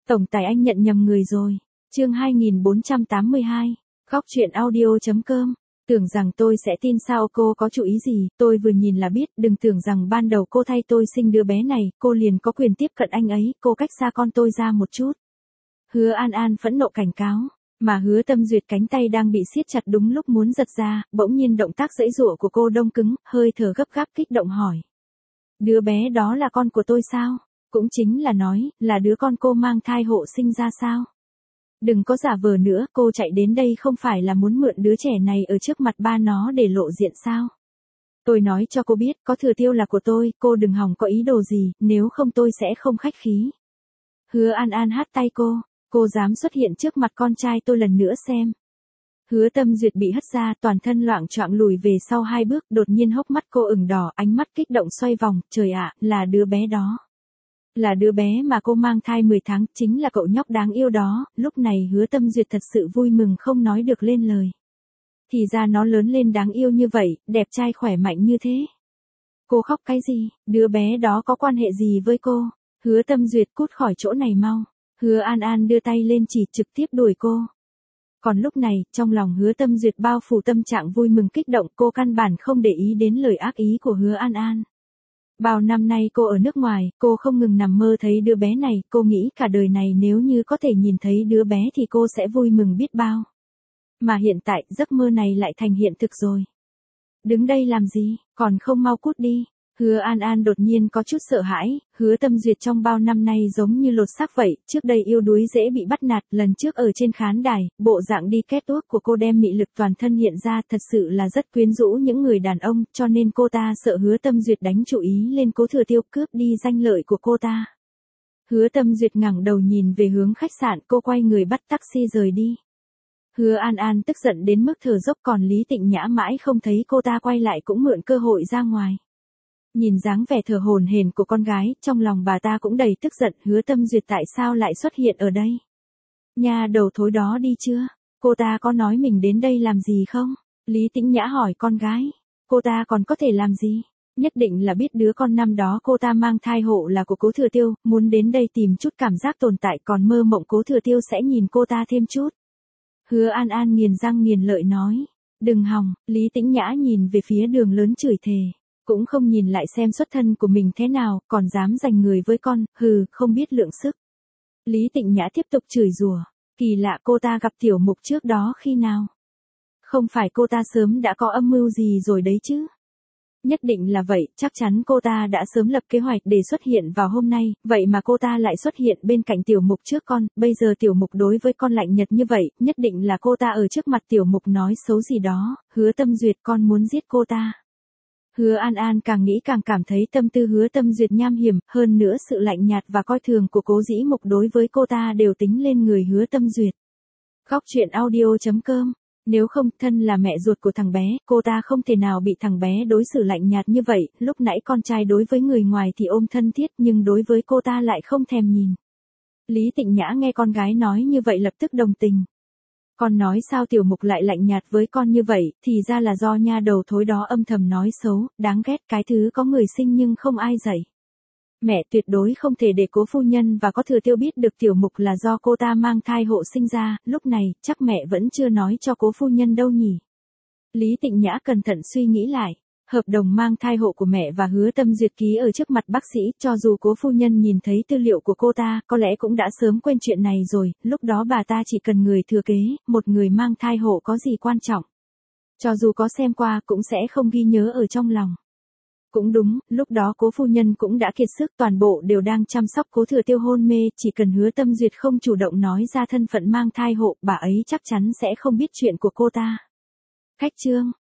Tổng tài anh nhận nhầm người rồi. Chương 2482. Khóc chuyện audio.com. Tưởng rằng tôi sẽ tin sao cô có chủ ý gì, tôi vừa nhìn là biết, đừng tưởng rằng ban đầu cô thay tôi sinh đứa bé này, cô liền có quyền tiếp cận anh ấy, cô cách xa con tôi ra một chút. Hứa An An phẫn nộ cảnh cáo, mà Hứa Tâm Duyệt cánh tay đang bị siết chặt đúng lúc muốn giật ra, bỗng nhiên động tác giãy giụa của cô đông cứng, hơi thở gấp gáp kích động hỏi. Đứa bé đó là con của tôi sao? Cũng chính là nói, là đứa con cô mang thai hộ sinh ra sao? Đừng có giả vờ nữa, cô chạy đến đây không phải là muốn mượn đứa trẻ này ở trước mặt ba nó để lộ diện sao? Tôi nói cho cô biết, có Thừa Tiêu là của tôi, cô đừng hòng có ý đồ gì, nếu không tôi sẽ không khách khí. Hứa An An hất tay cô dám xuất hiện trước mặt con trai tôi lần nữa xem. Hứa Tâm Duyệt bị hất ra, toàn thân loạng choạng lùi về sau 2 bước, đột nhiên hốc mắt cô ửng đỏ, ánh mắt kích động xoay vòng, trời ạ, là đứa bé đó. Là đứa bé mà cô mang thai 10 tháng, chính là cậu nhóc đáng yêu đó, lúc này Hứa Tâm Duyệt thật sự vui mừng không nói được lên lời. Thì ra nó lớn lên đáng yêu như vậy, đẹp trai khỏe mạnh như thế. Cô khóc cái gì, đứa bé đó có quan hệ gì với cô? Hứa Tâm Duyệt cút khỏi chỗ này mau. Hứa An An đưa tay lên chỉ trực tiếp đuổi cô. Còn lúc này, trong lòng Hứa Tâm Duyệt bao phủ tâm trạng vui mừng kích động, cô căn bản không để ý đến lời ác ý của Hứa An An. Bao năm nay cô ở nước ngoài, cô không ngừng nằm mơ thấy đứa bé này, cô nghĩ cả đời này nếu như có thể nhìn thấy đứa bé thì cô sẽ vui mừng biết bao. Mà hiện tại, giấc mơ này lại thành hiện thực rồi. Đứng đây làm gì, còn không mau cút đi. Hứa An An đột nhiên có chút sợ hãi, Hứa Tâm Duyệt trong bao năm nay giống như lột xác vậy, trước đây yếu đuối dễ bị bắt nạt, lần trước ở trên khán đài, bộ dạng đi catwalk của cô đem mị lực toàn thân hiện ra, thật sự là rất quyến rũ những người đàn ông, cho nên cô ta sợ Hứa Tâm Duyệt đánh chủ ý lên Cố Thừa Tiêu cướp đi danh lợi của cô ta. Hứa Tâm Duyệt ngẩng đầu nhìn về hướng khách sạn, cô quay người bắt taxi rời đi. Hứa An An tức giận đến mức thở dốc, còn Lý Tịnh Nhã mãi không thấy cô ta quay lại cũng mượn cơ hội ra ngoài. Nhìn dáng vẻ thở hổn hển của con gái, trong lòng bà ta cũng đầy tức giận, Hứa Tâm Duyệt tại sao lại xuất hiện ở đây? Nhà đầu thối đó đi chưa? Cô ta có nói mình đến đây làm gì không? Lý Tĩnh Nhã hỏi con gái. Cô ta còn có thể làm gì? Nhất định là biết đứa con năm đó cô ta mang thai hộ là của Cố Thừa Tiêu, muốn đến đây tìm chút cảm giác tồn tại, còn mơ mộng Cố Thừa Tiêu sẽ nhìn cô ta thêm chút. Hứa An An nghiền răng nghiền lợi nói. Đừng hòng, Lý Tĩnh Nhã nhìn về phía đường lớn chửi thề. Cũng không nhìn lại xem xuất thân của mình thế nào, còn dám giành người với con, hừ, không biết lượng sức. Lý Tịnh Nhã tiếp tục chửi rủa, kỳ lạ cô ta gặp Tiểu Mục trước đó khi nào? Không phải cô ta sớm đã có âm mưu gì rồi đấy chứ? Nhất định là vậy, chắc chắn cô ta đã sớm lập kế hoạch để xuất hiện vào hôm nay, vậy mà cô ta lại xuất hiện bên cạnh Tiểu Mục trước con, bây giờ Tiểu Mục đối với con lạnh nhật như vậy, nhất định là cô ta ở trước mặt Tiểu Mục nói xấu gì đó, Hứa Tâm Duyệt con muốn giết cô ta. Hứa An An càng nghĩ càng cảm thấy tâm tư Hứa Tâm Duyệt nham hiểm, hơn nữa sự lạnh nhạt và coi thường của Cố Dĩ Mục đối với cô ta đều tính lên người Hứa Tâm Duyệt. Khóc chuyện audio.com. Nếu không, thân là mẹ ruột của thằng bé, cô ta không thể nào bị thằng bé đối xử lạnh nhạt như vậy, lúc nãy con trai đối với người ngoài thì ôm thân thiết nhưng đối với cô ta lại không thèm nhìn. Lý Tịnh Nhã nghe con gái nói như vậy lập tức đồng tình. Con nói sao Tiểu Mục lại lạnh nhạt với con như vậy, thì ra là do nha đầu thối đó âm thầm nói xấu, đáng ghét, cái thứ có người sinh nhưng không ai dạy. Mẹ tuyệt đối không thể để Cố phu nhân và Có Thừa Tiêu biết được Tiểu Mục là do cô ta mang thai hộ sinh ra, lúc này, chắc mẹ vẫn chưa nói cho Cố phu nhân đâu nhỉ. Lý Tịnh Nhã cẩn thận suy nghĩ lại. Hợp đồng mang thai hộ của mẹ và Hứa Tâm Duyệt ký ở trước mặt bác sĩ, cho dù Cố phu nhân nhìn thấy tư liệu của cô ta, có lẽ cũng đã sớm quên chuyện này rồi, lúc đó bà ta chỉ cần người thừa kế, một người mang thai hộ có gì quan trọng. Cho dù có xem qua cũng sẽ không ghi nhớ ở trong lòng. Cũng đúng, lúc đó Cố phu nhân cũng đã kiệt sức, toàn bộ đều đang chăm sóc Cố Thừa Tiêu hôn mê, chỉ cần Hứa Tâm Duyệt không chủ động nói ra thân phận mang thai hộ, bà ấy chắc chắn sẽ không biết chuyện của cô ta. Khách trương.